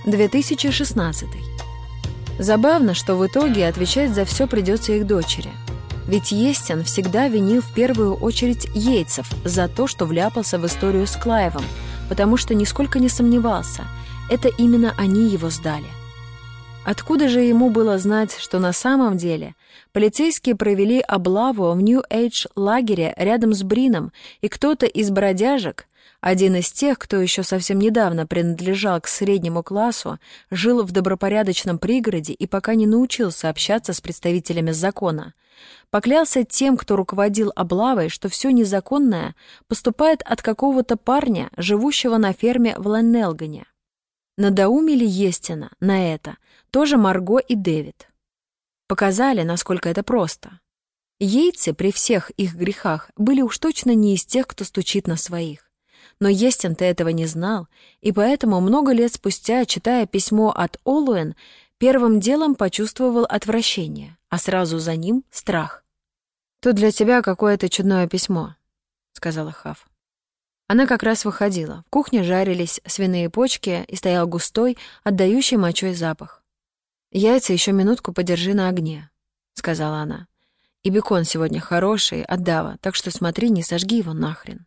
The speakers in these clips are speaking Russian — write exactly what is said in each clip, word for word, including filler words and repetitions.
две тысячи шестнадцатый. Забавно, что в итоге отвечать за все придется их дочери. Ведь Естин всегда винил в первую очередь Йейтсов за то, что вляпался в историю с Клайвом, потому что нисколько не сомневался, это именно они его сдали. Откуда же ему было знать, что на самом деле полицейские провели облаву в Нью-Эйдж-лагере рядом с Брином, и кто-то из бродяжек, один из тех, кто еще совсем недавно принадлежал к среднему классу, жил в добропорядочном пригороде и пока не научился общаться с представителями закона, поклялся тем, кто руководил облавой, что все незаконное поступает от какого-то парня, живущего на ферме в Леннелгане. Надоумили Естина на это тоже Марго и Дэвид. Показали, насколько это просто. Йейтсы при всех их грехах были уж точно не из тех, кто стучит на своих. Но Естин-то этого не знал, и поэтому много лет спустя, читая письмо от Олуэн, первым делом почувствовал отвращение, а сразу за ним — страх. «Тут для тебя какое-то чудное письмо», — сказала Хав. Она как раз выходила. В кухне жарились свиные почки и стоял густой, отдающий мочой запах. «Яйца еще минутку подержи на огне», — сказала она. «И бекон сегодня хороший, отдава, так что смотри, не сожги его нахрен».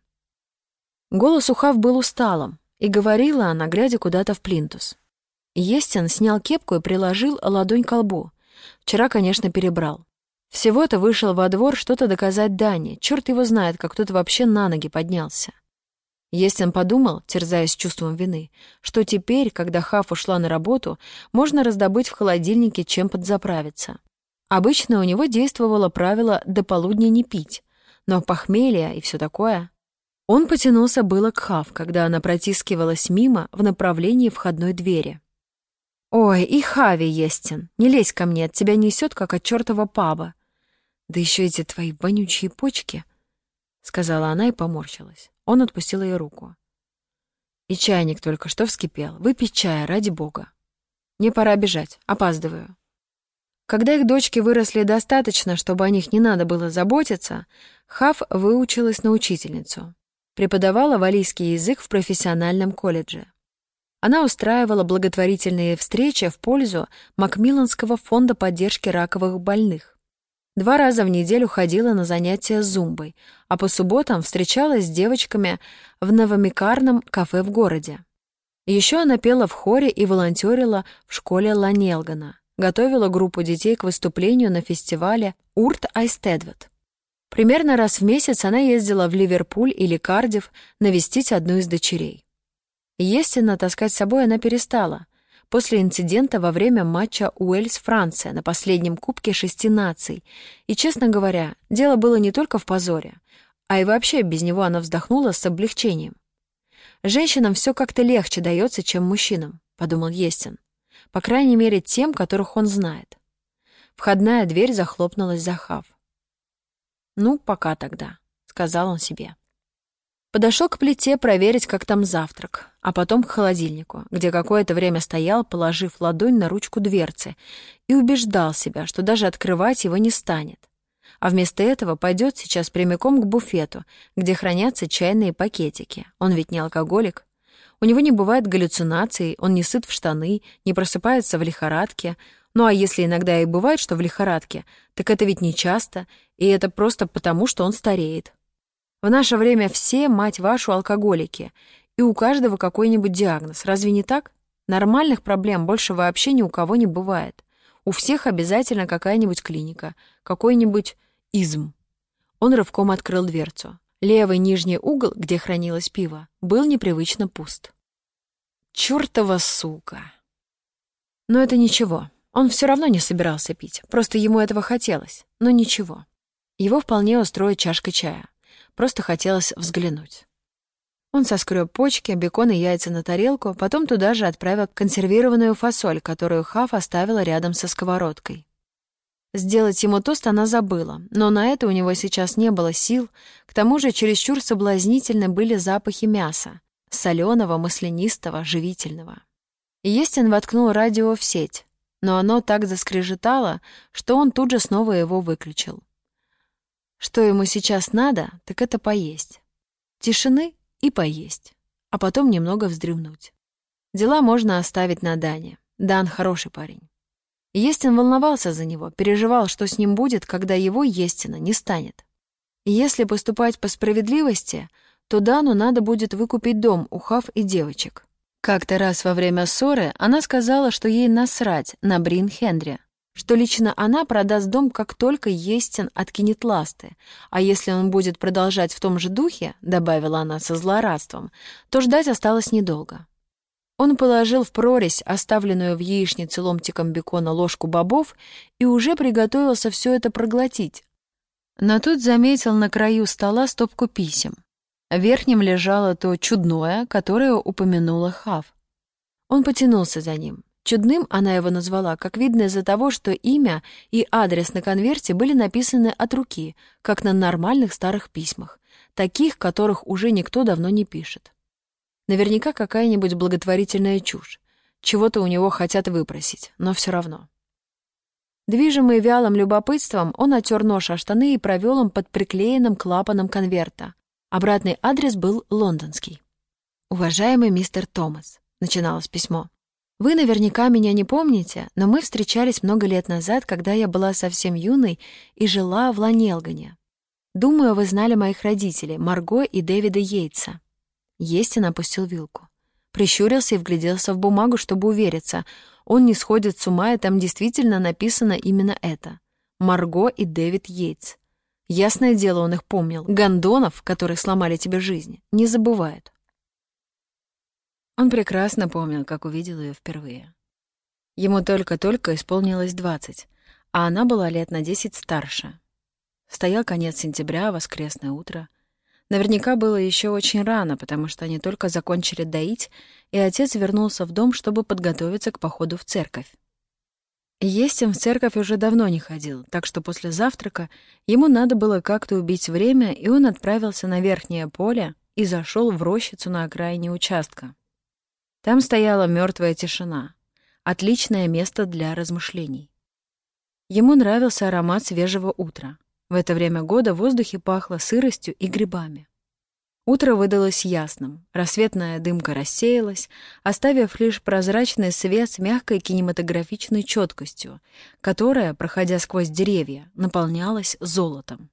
Голос у Хав был усталым, и говорила она, глядя куда-то в плинтус. Естин снял кепку и приложил ладонь к лбу. Вчера, конечно, перебрал. Всего-то вышел во двор что-то доказать Дане. Черт его знает, как кто-то вообще на ноги поднялся. Естин подумал, терзаясь чувством вины, что теперь, когда Хав ушла на работу, можно раздобыть в холодильнике чем подзаправиться. Обычно у него действовало правило до полудня не пить, но похмелье и все такое. Он потянулся было к Хав, когда она протискивалась мимо в направлении входной двери. «Ой, и Хави, Естин, не лезь ко мне, от тебя несет, как от чертова паба. Да еще эти твои вонючие почки», — сказала она и поморщилась. Он отпустил ее руку. «И чайник только что вскипел. Выпей чая, ради бога. Мне пора бежать, опаздываю». Когда их дочки выросли достаточно, чтобы о них не надо было заботиться, Хав выучилась на учительницу. Преподавала валлийский язык в профессиональном колледже. Она устраивала благотворительные встречи в пользу Макмилланского фонда поддержки раковых больных. Два раза в неделю ходила на занятия с зумбой, а по субботам встречалась с девочками в новомикарном кафе в городе. Еще она пела в хоре и волонтерила в школе Ланелгана, готовила группу детей к выступлению на фестивале Урт Айстедвет. Примерно раз в месяц она ездила в Ливерпуль или Кардифф навестить одну из дочерей. Естественно, таскать с собой она перестала. После инцидента во время матча Уэльс-Франция на последнем Кубке шести наций. И, честно говоря, дело было не только в позоре, а и вообще без него она вздохнула с облегчением. «Женщинам все как-то легче дается, чем мужчинам», — подумал Естин. По крайней мере, тем, которых он знает. Входная дверь захлопнулась за Хав. «Ну, пока тогда», — сказал он себе. Подошел к плите проверить, как там завтрак, а потом к холодильнику, где какое-то время стоял, положив ладонь на ручку дверцы, и убеждал себя, что даже открывать его не станет. А вместо этого пойдет сейчас прямиком к буфету, где хранятся чайные пакетики. Он ведь не алкоголик. У него не бывает галлюцинаций, он не сыт в штаны, не просыпается в лихорадке. Ну а если иногда и бывает, что в лихорадке, так это ведь не часто, и это просто потому, что он стареет. В наше время все, мать вашу, алкоголики, и у каждого какой-нибудь диагноз. Разве не так? Нормальных проблем больше вообще ни у кого не бывает. У всех обязательно какая-нибудь клиника, какой-нибудь изм. Он рывком открыл дверцу. Левый нижний угол, где хранилось пиво, был непривычно пуст. Чёртова сука! Но это ничего. Он все равно не собирался пить, просто ему этого хотелось. Но ничего. Его вполне устроит чашка чая. Просто хотелось взглянуть. Он соскреб почки, бекон и яйца на тарелку, потом туда же отправил консервированную фасоль, которую Хав оставила рядом со сковородкой. Сделать ему тост она забыла, но на это у него сейчас не было сил, к тому же чересчур соблазнительны были запахи мяса, солёного, маслянистого, живительного. Естин воткнул радио в сеть, но оно так заскрежетало, что он тут же снова его выключил. Что ему сейчас надо, так это поесть. Тишины и поесть, а потом немного вздремнуть. Дела можно оставить на Дане. Дан хороший парень. Естин волновался за него, переживал, что с ним будет, когда его, Естина, не станет. И если поступать по справедливости, то Дану надо будет выкупить дом у Хав и девочек. Как-то раз во время ссоры она сказала, что ей насрать на Брин Хенри, что лично она продаст дом, как только Естин откинет ласты, а если он будет продолжать в том же духе, добавила она со злорадством, то ждать осталось недолго. Он положил в прорезь оставленную в яичнице ломтиком бекона ложку бобов и уже приготовился все это проглотить. Но тут заметил на краю стола стопку писем. В верхнем лежало то чудное, которое упомянула Хав. Он потянулся за ним. Чудным она его назвала, как видно из-за того, что имя и адрес на конверте были написаны от руки, как на нормальных старых письмах, таких, которых уже никто давно не пишет. Наверняка какая-нибудь благотворительная чушь. Чего-то у него хотят выпросить, но все равно. Движимый вялым любопытством, он отер нож о штаны и провел им под приклеенным клапаном конверта. Обратный адрес был лондонский. «Уважаемый мистер Томас», — начиналось письмо, «вы наверняка меня не помните, но мы встречались много лет назад, когда я была совсем юной и жила в Ланелгане. Думаю, вы знали моих родителей, Марго и Дэвида Йейтса». Естин опустил вилку. Прищурился и вгляделся в бумагу, чтобы увериться. Он не сходит с ума, и там действительно написано именно это. Марго и Дэвид Йейтс. Ясное дело, он их помнил. Гондонов, которые сломали тебе жизнь, не забывают. Он прекрасно помнил, как увидел ее впервые. Ему только-только исполнилось двадцать, а она была лет на десять старше. Стоял конец сентября, воскресное утро. Наверняка было еще очень рано, потому что они только закончили доить, и отец вернулся в дом, чтобы подготовиться к походу в церковь. Естин в церковь уже давно не ходил, так что после завтрака ему надо было как-то убить время, и он отправился на верхнее поле и зашел в рощицу на окраине участка. Там стояла мертвая тишина, отличное место для размышлений. Ему нравился аромат свежего утра. В это время года в воздухе пахло сыростью и грибами. Утро выдалось ясным, рассветная дымка рассеялась, оставив лишь прозрачный свет с мягкой кинематографичной четкостью, которая, проходя сквозь деревья, наполнялась золотом.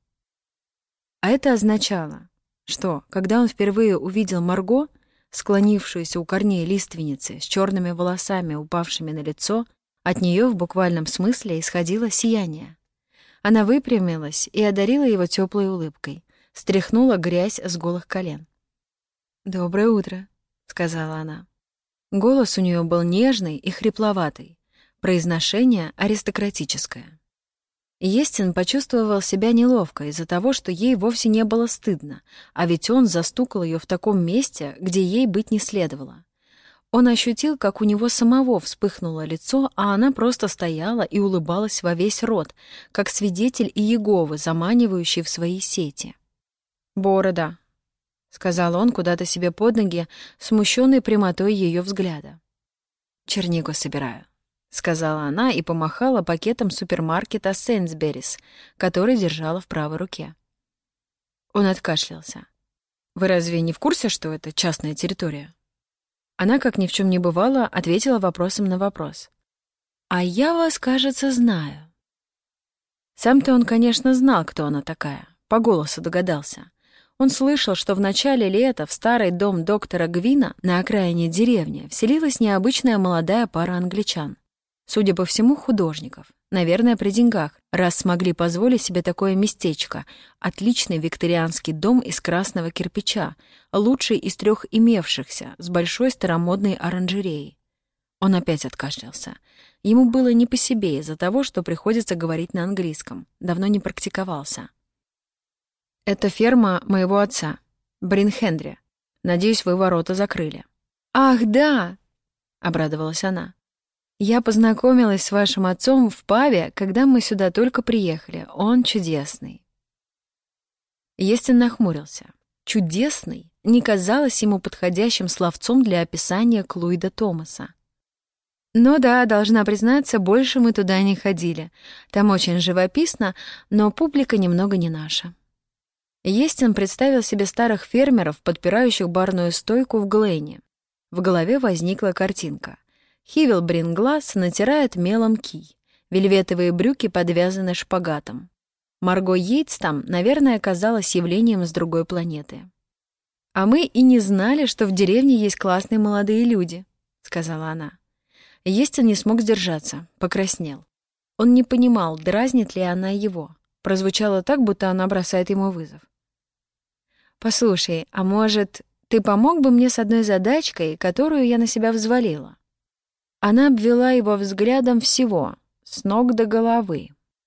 А это означало, что, когда он впервые увидел Марго, склонившуюся у корней лиственницы с черными волосами, упавшими на лицо, от нее в буквальном смысле исходило сияние. Она выпрямилась и одарила его теплой улыбкой, стряхнула грязь с голых колен. «Доброе утро», — сказала она. Голос у нее был нежный и хрипловатый, произношение аристократическое. Естин почувствовал себя неловко из-за того, что ей вовсе не было стыдно, а ведь он застукал ее в таком месте, где ей быть не следовало. Он ощутил, как у него самого вспыхнуло лицо, а она просто стояла и улыбалась во весь рот, как свидетель Иеговы, заманивающий в свои сети. «Борода», — сказал он куда-то себе под ноги, смущенный прямотой ее взгляда. «Чернигу собираю», — сказала она и помахала пакетом супермаркета «Сейнсберрис», который держала в правой руке. Он откашлялся. «Вы разве не в курсе, что это частная территория?» Она, как ни в чем не бывало, ответила вопросом на вопрос. «А я вас, кажется, знаю». Сам-то он, конечно, знал, кто она такая, по голосу догадался. Он слышал, что в начале лета в старый дом доктора Гвина на окраине деревни вселилась необычная молодая пара англичан. Судя по всему, художников. Наверное, при деньгах, раз смогли позволить себе такое местечко. Отличный викторианский дом из красного кирпича, лучший из трех имевшихся, с большой старомодной оранжереей. Он опять откашлялся. Ему было не по себе из-за того, что приходится говорить на английском. Давно не практиковался. «Это ферма моего отца, Брин Хенри. Надеюсь, вы ворота закрыли». «Ах, да!» — обрадовалась она. «Я познакомилась с вашим отцом в пабе, когда мы сюда только приехали. Он чудесный». Естин нахмурился. «Чудесный» не казалось ему подходящим словцом для описания Клуида Томаса. «Ну да, должна признаться, больше мы туда не ходили. Там очень живописно, но публика немного не наша». Естин представил себе старых фермеров, подпирающих барную стойку в Глэне. В голове возникла картинка. Хивил Бринглас натирает мелом кий. Вельветовые брюки подвязаны шпагатом. Марго Йейтс там, наверное, казалась явлением с другой планеты. «А мы и не знали, что в деревне есть классные молодые люди», — сказала она. Естин не смог сдержаться, покраснел. Он не понимал, дразнит ли она его. Прозвучало так, будто она бросает ему вызов. «Послушай, а может, ты помог бы мне с одной задачкой, которую я на себя взвалила?» Она обвела его взглядом всего, с ног до головы.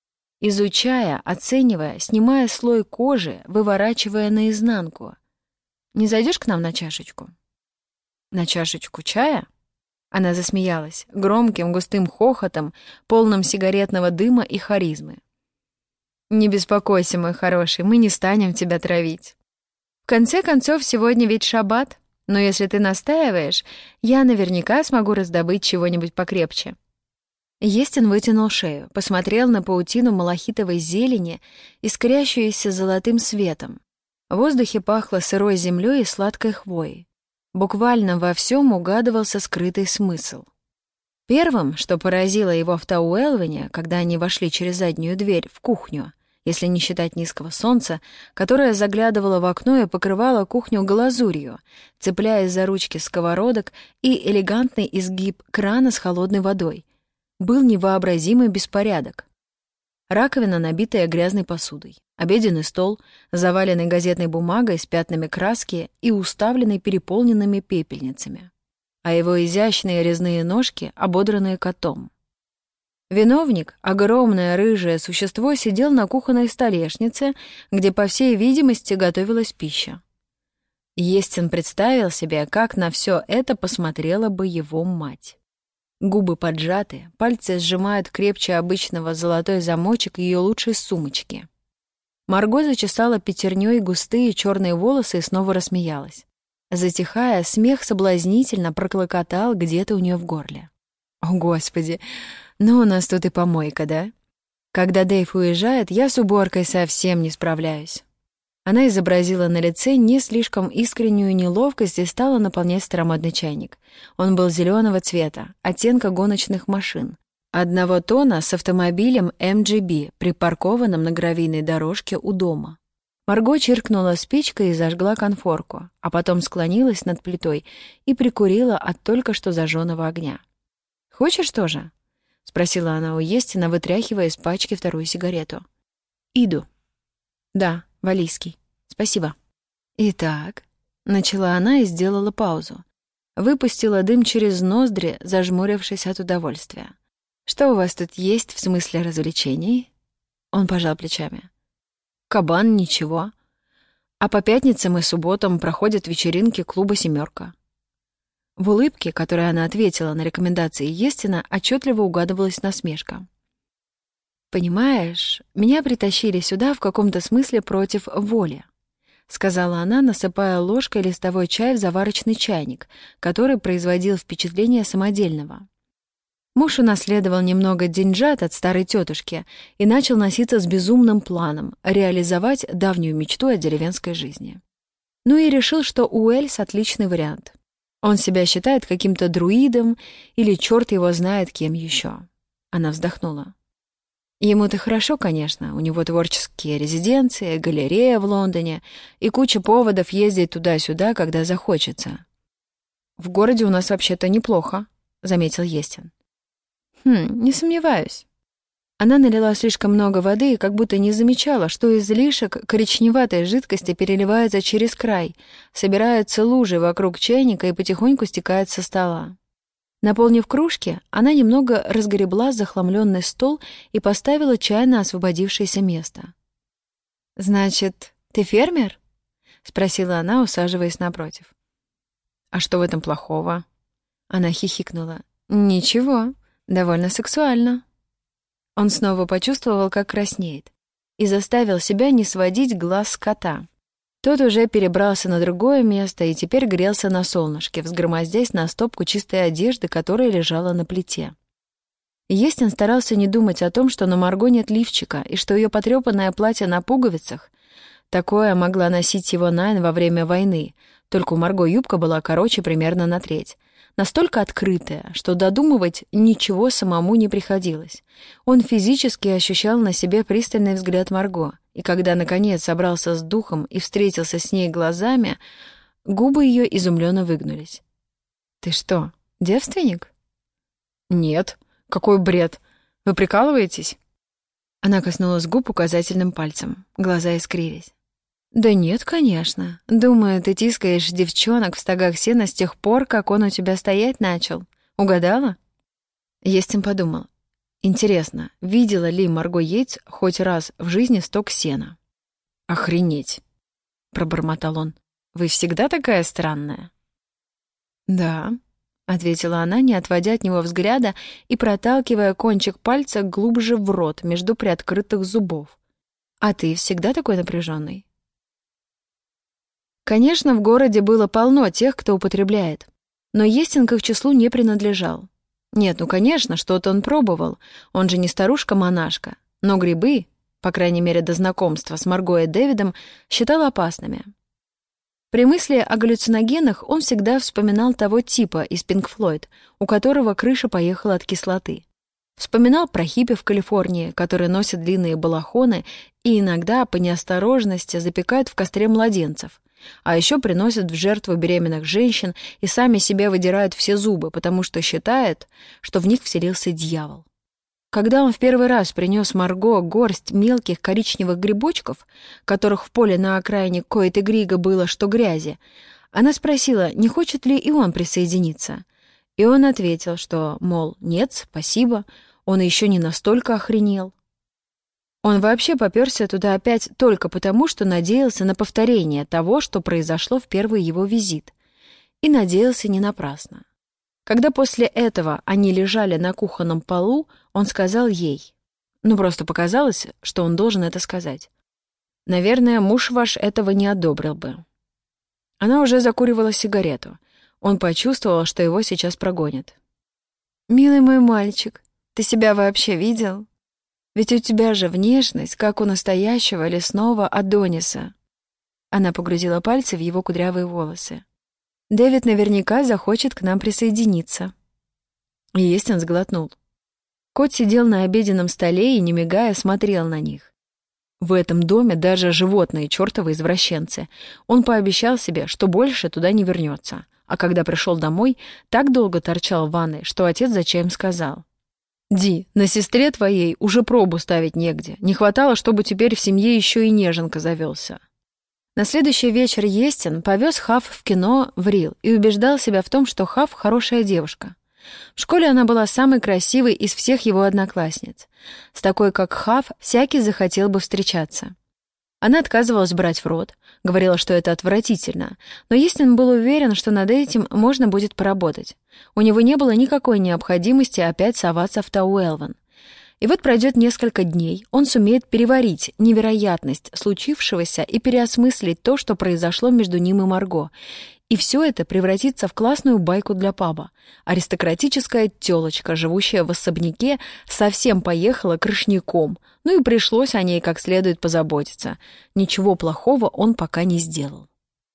Изучая, оценивая, снимая слой кожи, выворачивая наизнанку. «Не зайдешь к нам на чашечку?» «На чашечку чая?» Она засмеялась, громким густым хохотом, полным сигаретного дыма и харизмы. «Не беспокойся, мой хороший, мы не станем тебя травить. В конце концов, сегодня ведь шаббат, но если ты настаиваешь, я наверняка смогу раздобыть чего-нибудь покрепче». Естин вытянул шею, посмотрел на паутину малахитовой зелени, искрящуюся золотым светом. В воздухе пахло сырой землей и сладкой хвоей. Буквально во всем угадывался скрытый смысл. Первым, что поразило его в Тауэлвене, когда они вошли через заднюю дверь в кухню, если не считать низкого солнца, которое заглядывало в окно и покрывало кухню глазурью, цепляясь за ручки сковородок и элегантный изгиб крана с холодной водой, был невообразимый беспорядок. Раковина, набитая грязной посудой, обеденный стол, заваленный газетной бумагой с пятнами краски и уставленный переполненными пепельницами, а его изящные резные ножки, ободранные котом. Виновник, огромное рыжее существо, сидел на кухонной столешнице, где, по всей видимости, готовилась пища. Естин представил себе, как на все это посмотрела бы его мать. Губы поджаты, пальцы сжимают крепче обычного золотой замочек ее лучшей сумочки. Марго зачесала пятерней густые черные волосы и снова рассмеялась. Затихая, смех соблазнительно проклокотал где-то у нее в горле. «О, Господи! Ну у нас тут и помойка, да? Когда Дэйв уезжает, я с уборкой совсем не справляюсь». Она изобразила на лице не слишком искреннюю неловкость и стала наполнять старомодный чайник. Он был зеленого цвета, оттенка гоночных машин. Одного тона с автомобилем эм джи би, припаркованным на гравийной дорожке у дома. Марго чиркнула спичкой и зажгла конфорку, а потом склонилась над плитой и прикурила от только что зажженного огня. «Хочешь тоже?» — спросила она у Естина, вытряхивая из пачки вторую сигарету. «Иду». «Да, валийский. Спасибо». «Итак», — начала она и сделала паузу. Выпустила дым через ноздри, зажмурившись от удовольствия. «Что у вас тут есть в смысле развлечений?» Он пожал плечами. «Кабан, ничего. А по пятницам и субботам проходят вечеринки клуба «Семерка». В улыбке, которой она ответила на рекомендации Естина, отчетливо угадывалась насмешка. «Понимаешь, меня притащили сюда в каком-то смысле против воли», — сказала она, насыпая ложкой листовой чай в заварочный чайник, который производил впечатление самодельного. Муж унаследовал немного деньжат от старой тетушки и начал носиться с безумным планом реализовать давнюю мечту о деревенской жизни. Ну и решил, что Уэльс — отличный вариант. Он себя считает каким-то друидом или черт его знает кем еще. Она вздохнула. Ему-то хорошо, конечно, у него творческие резиденции, галерея в Лондоне и куча поводов ездить туда-сюда, когда захочется. «В городе у нас вообще-то неплохо», — заметил Естин. «Хм, не сомневаюсь». Она налила слишком много воды и как будто не замечала, что излишек коричневатой жидкости переливается через край, собирается лужей вокруг чайника и потихоньку стекает со стола. Наполнив кружки, она немного разгребла захламленный стол и поставила чай на освободившееся место. «Значит, ты фермер?» — спросила она, усаживаясь напротив. «А что в этом плохого?» Она хихикнула. «Ничего, довольно сексуально». Он снова почувствовал, как краснеет, и заставил себя не сводить глаз с кота. Тот уже перебрался на другое место и теперь грелся на солнышке, взгромоздясь на стопку чистой одежды, которая лежала на плите. Естин старался не думать о том, что на Марго нет лифчика и что ее потрепанное платье на пуговицах Такое могла носить его Найн во время войны, только у Марго юбка была короче примерно на треть. Настолько открытая, что додумывать ничего самому не приходилось. Он физически ощущал на себе пристальный взгляд Марго, и когда, наконец, собрался с духом и встретился с ней глазами, губы ее изумленно выгнулись. «Ты что, девственник?» «Нет. Какой бред. Вы прикалываетесь?» Она коснулась губ указательным пальцем. Глаза искрились. «Да нет, конечно. Думаю, ты тискаешь девчонок в стогах сена с тех пор, как он у тебя стоять начал. Угадала?» Естин подумал. Интересно, видела ли Марго Йейтс хоть раз в жизни стог сена? «Охренеть!» — пробормотал он. «Вы всегда такая странная?» «Да», — ответила она, не отводя от него взгляда и проталкивая кончик пальца глубже в рот между приоткрытых зубов. «А ты всегда такой напряженный?» Конечно, в городе было полно тех, кто употребляет, но Естин к их числу не принадлежал. Нет, ну, конечно, что-то он пробовал, он же не старушка-монашка, но грибы, по крайней мере до знакомства с Марго и Дэвидом, считал опасными. При мысли о галлюциногенах он всегда вспоминал того типа из Пинк Флойд, у которого крыша поехала от кислоты. Вспоминал про хиппи в Калифорнии, которые носят длинные балахоны и иногда по неосторожности запекают в костре младенцев, а еще приносят в жертву беременных женщин и сами себе выдирают все зубы, потому что считают, что в них вселился дьявол. Когда он в первый раз принес Марго горсть мелких коричневых грибочков, которых в поле на окраине Койт-и-Грига было что грязи, она спросила, не хочет ли и он присоединиться. И он ответил, что, мол, нет, спасибо, он еще не настолько охренел. Он вообще попёрся туда опять только потому, что надеялся на повторение того, что произошло в первый его визит. И надеялся не напрасно. Когда после этого они лежали на кухонном полу, он сказал ей. Ну, просто показалось, что он должен это сказать. «Наверное, муж ваш этого не одобрил бы». Она уже закуривала сигарету. Он почувствовал, что его сейчас прогонят. «Милый мой мальчик, ты себя вообще видел? Ведь у тебя же внешность, как у настоящего лесного Адониса». Она погрузила пальцы в его кудрявые волосы. «Дэвид наверняка захочет к нам присоединиться». И Естин сглотнул. Кот сидел на обеденном столе и, не мигая, смотрел на них. В этом доме даже животные чертовы извращенцы. Он пообещал себе, что больше туда не вернется. А когда пришел домой, так долго торчал в ванной, что отец за чаем сказал: «Ди, на сестре твоей уже пробу ставить негде. Не хватало, чтобы теперь в семье еще и неженка завелся». На следующий вечер Естин повез Хав в кино в Рил и убеждал себя в том, что Хав хорошая девушка. В школе она была самой красивой из всех его одноклассниц. С такой, как Хав, всякий захотел бы встречаться. Она отказывалась брать в рот, говорила, что это отвратительно, но Естин был уверен, что над этим можно будет поработать. У него не было никакой необходимости опять соваться в Тауэлван. И вот пройдет несколько дней, он сумеет переварить невероятность случившегося и переосмыслить то, что произошло между ним и Марго. И все это превратится в классную байку для паба. Аристократическая тёлочка, живущая в особняке, совсем поехала крышняком, ну и пришлось о ней как следует позаботиться. Ничего плохого он пока не сделал.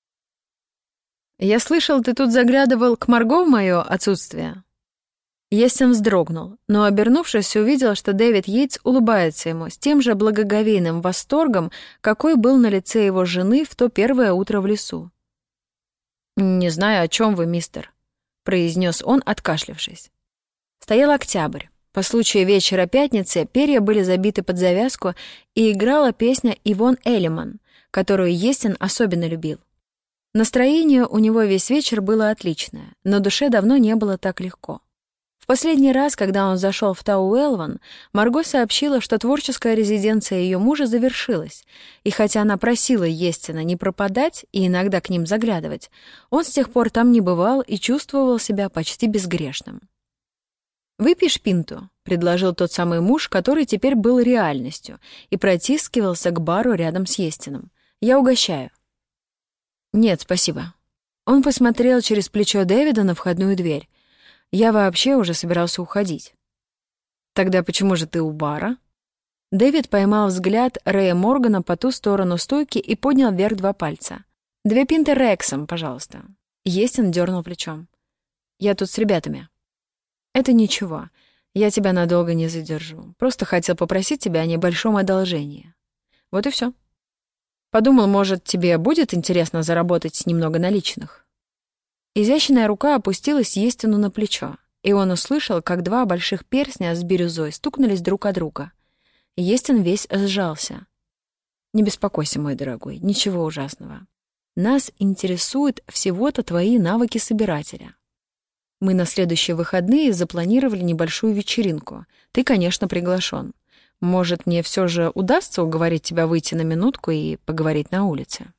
«Я слышал, ты тут заглядывал к Марго в моё отсутствие?» Естин вздрогнул, но, обернувшись, увидел, что Дэвид Йейтс улыбается ему с тем же благоговейным восторгом, какой был на лице его жены в то первое утро в лесу. «Не знаю, о чем вы, мистер», — произнес он, откашлявшись. Стоял октябрь. По случаю вечера пятницы перья были забиты под завязку, и играла песня Ивон Эллиман, которую Естин особенно любил. Настроение у него весь вечер было отличное, но душе давно не было так легко. В последний раз, когда он зашел в Тауэлван, Марго сообщила, что творческая резиденция ее мужа завершилась, и хотя она просила Естина не пропадать и иногда к ним заглядывать, он с тех пор там не бывал и чувствовал себя почти безгрешным. «Выпьешь пинту?» — предложил тот самый муж, который теперь был реальностью, и протискивался к бару рядом с Естином. «Я угощаю». «Нет, спасибо». Он посмотрел через плечо Дэвида на входную дверь. «Я вообще уже собирался уходить». «Тогда почему же ты у бара?» Дэвид поймал взгляд Рэя Моргана по ту сторону стойки и поднял вверх два пальца. «Две пинты Рексом, пожалуйста». Естин дернул плечом. «Я тут с ребятами». «Это ничего. Я тебя надолго не задержу. Просто хотел попросить тебя о небольшом одолжении. Вот и все. Подумал, может, тебе будет интересно заработать немного наличных». Изящная рука опустилась Естину на плечо, и он услышал, как два больших перстня с бирюзой стукнулись друг о друга. Естин весь сжался. «Не беспокойся, мой дорогой, ничего ужасного. Нас интересуют всего-то твои навыки собирателя. Мы на следующие выходные запланировали небольшую вечеринку. Ты, конечно, приглашен. Может, мне все же удастся уговорить тебя выйти на минутку и поговорить на улице?»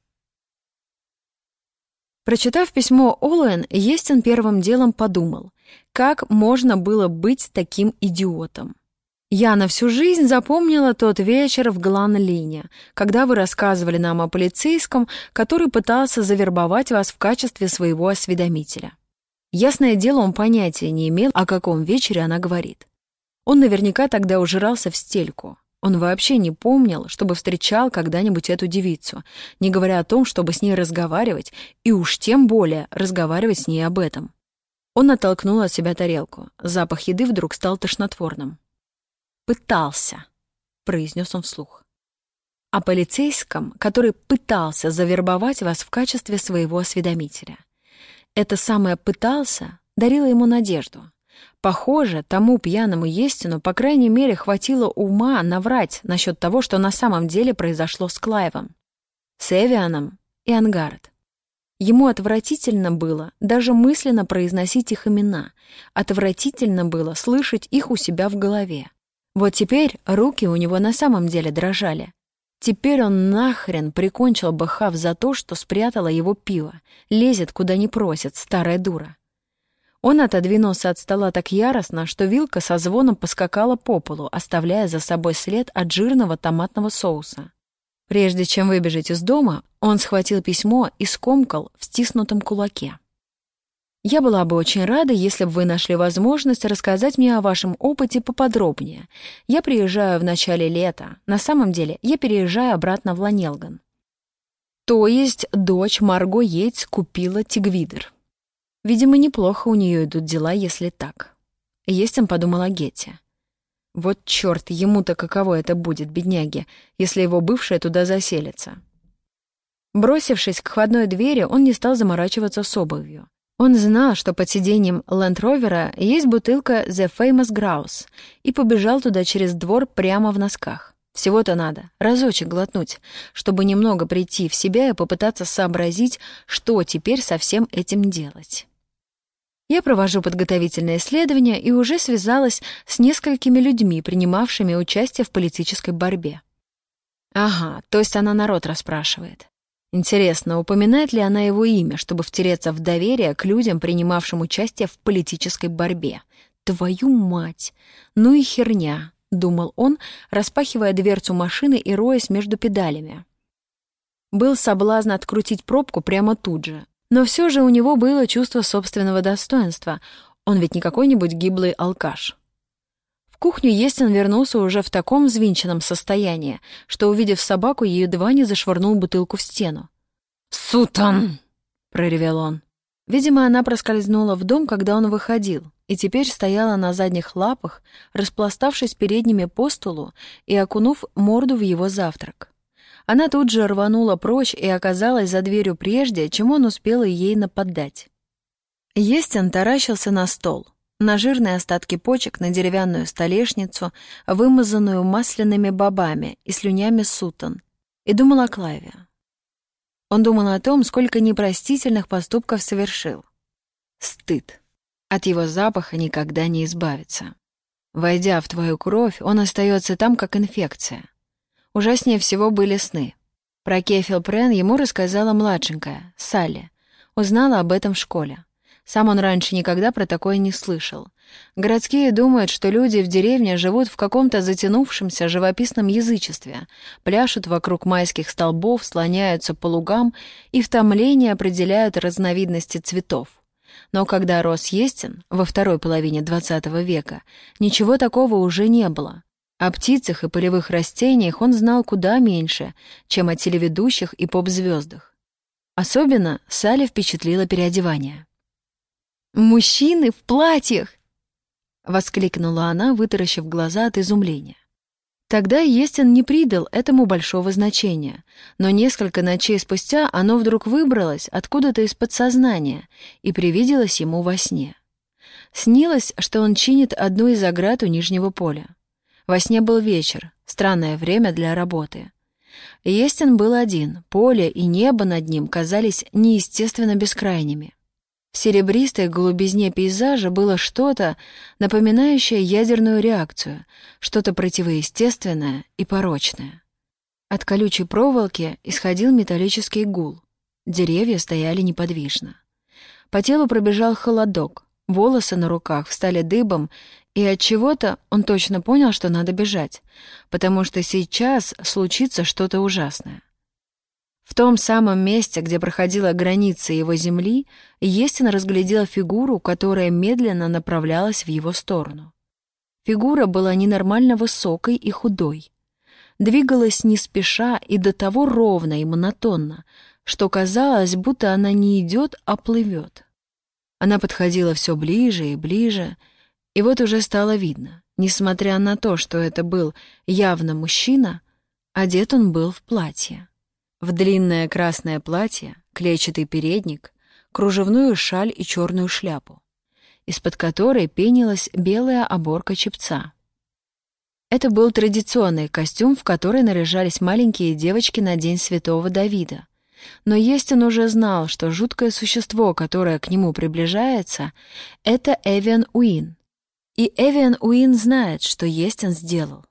Прочитав письмо Олуэн, Естин первым делом подумал, как можно было быть таким идиотом. «Я на всю жизнь запомнила тот вечер в Глан-Лине, когда вы рассказывали нам о полицейском, который пытался завербовать вас в качестве своего осведомителя». Ясное дело, он понятия не имел, о каком вечере она говорит. Он наверняка тогда ужирался в стельку. Он вообще не помнил, чтобы встречал когда-нибудь эту девицу, не говоря о том, чтобы с ней разговаривать, и уж тем более разговаривать с ней об этом. Он оттолкнул от себя тарелку. Запах еды вдруг стал тошнотворным. «Пытался», — произнес он вслух. «О полицейском, который пытался завербовать вас в качестве своего осведомителя. Это самое «пытался» дарило ему надежду. Похоже, тому пьяному Естину, по крайней мере, хватило ума наврать насчет того, что на самом деле произошло с Клайвом, с Эвианом и Ангарет. Ему отвратительно было даже мысленно произносить их имена, отвратительно было слышать их у себя в голове. Вот теперь руки у него на самом деле дрожали. Теперь он нахрен прикончил бы Хав за то, что спрятала его пиво, лезет куда не просит, старая дура. Он отодвинулся от стола так яростно, что вилка со звоном поскакала по полу, оставляя за собой след от жирного томатного соуса. Прежде чем выбежать из дома, он схватил письмо и скомкал в стиснутом кулаке. «Я была бы очень рада, если бы вы нашли возможность рассказать мне о вашем опыте поподробнее. Я приезжаю в начале лета. На самом деле, я переезжаю обратно в Ланелган». То есть дочь Марго Йейтс купила Тигвидер. Видимо, неплохо у нее идут дела, если так. Естин подумал о Гете. Вот черт, ему-то каково это будет, бедняге, если его бывшая туда заселится. Бросившись к входной двери, он не стал заморачиваться с обувью. Он знал, что под сиденьем Лэнд-Ровера есть бутылка The Famous Grouse, и побежал туда через двор прямо в носках. Всего-то надо разочек глотнуть, чтобы немного прийти в себя и попытаться сообразить, что теперь со всем этим делать. Я провожу подготовительное исследование и уже связалась с несколькими людьми, принимавшими участие в политической борьбе. Ага, то есть она народ расспрашивает. Интересно, упоминает ли она его имя, чтобы втереться в доверие к людям, принимавшим участие в политической борьбе? Твою мать! Ну и херня, думал он, распахивая дверцу машины и роясь между педалями. Был соблазн открутить пробку прямо тут же. Но все же у него было чувство собственного достоинства. Он ведь не какой-нибудь гиблый алкаш. В кухню Естин вернулся уже в таком взвинченном состоянии, что, увидев собаку, едва не зашвырнул бутылку в стену. «Сутан!» — проревел он. Видимо, она проскользнула в дом, когда он выходил, и теперь стояла на задних лапах, распластавшись передними по столу и окунув морду в его завтрак. Она тут же рванула прочь и оказалась за дверью прежде, чем он успел ей нападать. Естин таращился на стол, на жирные остатки почек, на деревянную столешницу, вымазанную масляными бобами и слюнями сутан, и думал о Клайве. Он думал о том, сколько непростительных поступков совершил. Стыд. От его запаха никогда не избавиться. Войдя в твою кровь, он остается там, как инфекция. Ужаснее всего были сны. Про Кефил Прен ему рассказала младшенькая, Салли. Узнала об этом в школе. Сам он раньше никогда про такое не слышал. Городские думают, что люди в деревне живут в каком-то затянувшемся живописном язычестве, пляшут вокруг майских столбов, слоняются по лугам и в томлении определяют разновидности цветов. Но когда рос Естин, во второй половине двадцатого века, ничего такого уже не было. О птицах и полевых растениях он знал куда меньше, чем о телеведущих и поп-звездах. Особенно Салли впечатлило переодевание. «Мужчины в платьях!» — воскликнула она, вытаращив глаза от изумления. Тогда Естин не придал этому большого значения, но несколько ночей спустя оно вдруг выбралось откуда-то из подсознания и привиделось ему во сне. Снилось, что он чинит одну из оград у Нижнего поля. Во сне был вечер, странное время для работы. Естин был один, поле и небо над ним казались неестественно бескрайними. В серебристой голубизне пейзажа было что-то, напоминающее ядерную реакцию, что-то противоестественное и порочное. От колючей проволоки исходил металлический гул. Деревья стояли неподвижно. По телу пробежал холодок, волосы на руках встали дыбом, и от чего-то он точно понял, что надо бежать, потому что сейчас случится что-то ужасное. В том самом месте, где проходила граница его земли, Естин разглядел фигуру, которая медленно направлялась в его сторону. Фигура была ненормально высокой и худой. Двигалась не спеша и до того ровно и монотонно, что казалось, будто она не идет, а плывет. Она подходила все ближе и ближе, и вот уже стало видно, несмотря на то, что это был явно мужчина, одет он был в платье. В длинное красное платье, клетчатый передник, кружевную шаль и черную шляпу, из-под которой пенилась белая оборка чепца. Это был традиционный костюм, в который наряжались маленькие девочки на День Святого Давида. Но Естин уже знал, что жуткое существо, которое к нему приближается, — это Эвиан Уин. И Эвиан Уин знает, что Естин сделал.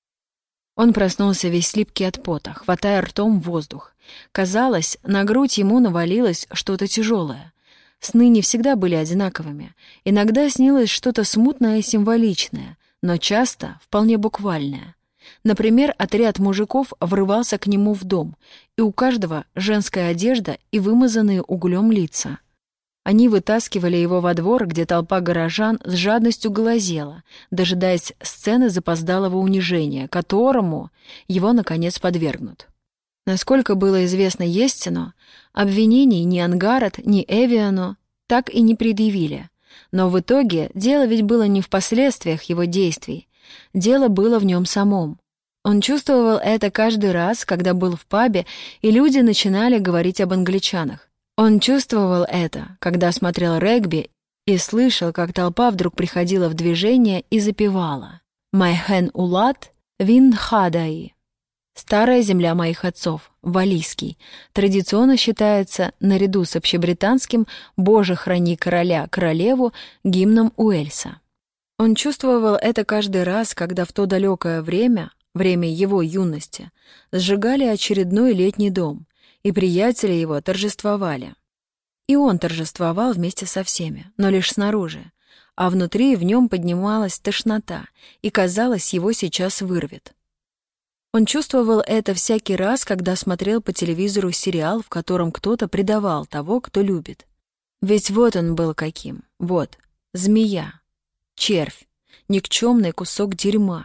Он проснулся весь липкий от пота, хватая ртом воздух. Казалось, на грудь ему навалилось что-то тяжелое. Сны не всегда были одинаковыми. Иногда снилось что-то смутное и символичное, но часто вполне буквальное. Например, отряд мужиков врывался к нему в дом, и у каждого женская одежда и вымазанные углем лица. Они вытаскивали его во двор, где толпа горожан с жадностью глазела, дожидаясь сцены запоздалого унижения, которому его, наконец, подвергнут. Насколько было известно Естину, обвинений ни Ангарат, ни Эвиану так и не предъявили. Но в итоге дело ведь было не в последствиях его действий, дело было в нем самом. Он чувствовал это каждый раз, когда был в пабе, и люди начинали говорить об англичанах. Он чувствовал это, когда смотрел регби и слышал, как толпа вдруг приходила в движение и запевала «Майхен улат вин хадаи». Старая земля моих отцов, валлийский, традиционно считается, наряду с общебританским «Боже, храни короля, королеву» гимном Уэльса. Он чувствовал это каждый раз, когда в то далекое время, время его юности, сжигали очередной летний дом, и приятели его торжествовали. И он торжествовал вместе со всеми, но лишь снаружи, а внутри в нем поднималась тошнота, и, казалось, его сейчас вырвет. Он чувствовал это всякий раз, когда смотрел по телевизору сериал, в котором кто-то предавал того, кто любит. Ведь вот он был каким, вот, змея, червь, никчемный кусок дерьма.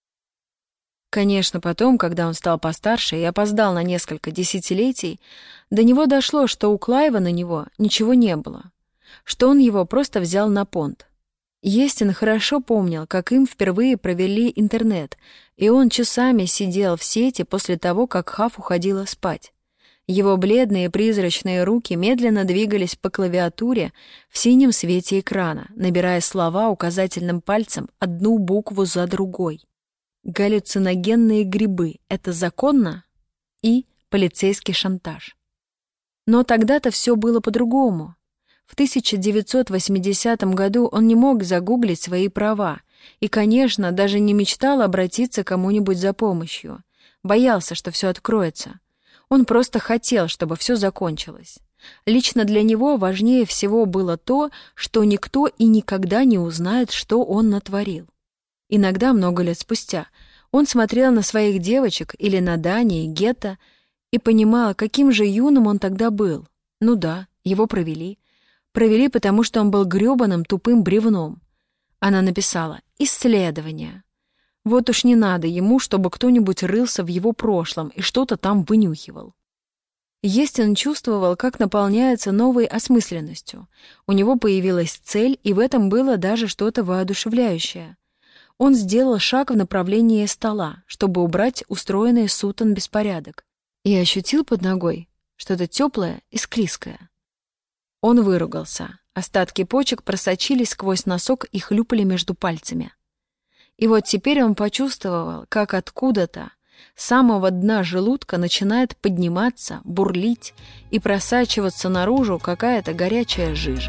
Конечно, потом, когда он стал постарше и опоздал на несколько десятилетий, до него дошло, что у Клайва на него ничего не было, что он его просто взял на понт. Естин хорошо помнил, как им впервые провели интернет, и он часами сидел в сети после того, как Хаф уходила спать. Его бледные призрачные руки медленно двигались по клавиатуре в синем свете экрана, набирая слова указательным пальцем одну букву за другой. Галлюциногенные грибы — это законно? И полицейский шантаж. Но тогда-то все было по-другому. В тысяча девятьсот восьмидесятом году он не мог загуглить свои права и, конечно, даже не мечтал обратиться к кому-нибудь за помощью. Боялся, что все откроется. Он просто хотел, чтобы все закончилось. Лично для него важнее всего было то, что никто и никогда не узнает, что он натворил. Иногда, много лет спустя, он смотрел на своих девочек или на Дани и Гетта и понимал, каким же юным он тогда был. Ну да, его провели. Провели, потому что он был грёбаным тупым бревном. Она написала «исследование». Вот уж не надо ему, чтобы кто-нибудь рылся в его прошлом и что-то там вынюхивал. Естин чувствовал, как наполняется новой осмысленностью. У него появилась цель, и в этом было даже что-то воодушевляющее. Он сделал шаг в направлении стола, чтобы убрать устроенный Сутан беспорядок, и ощутил под ногой что-то теплое и склизкое. Он выругался. Остатки почек просочились сквозь носок и хлюпали между пальцами. И вот теперь он почувствовал, как откуда-то с самого дна желудка начинает подниматься, бурлить и просачиваться наружу какая-то горячая жижа.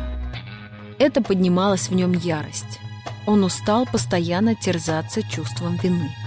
Это поднималась в нем ярость. Он устал постоянно терзаться чувством вины.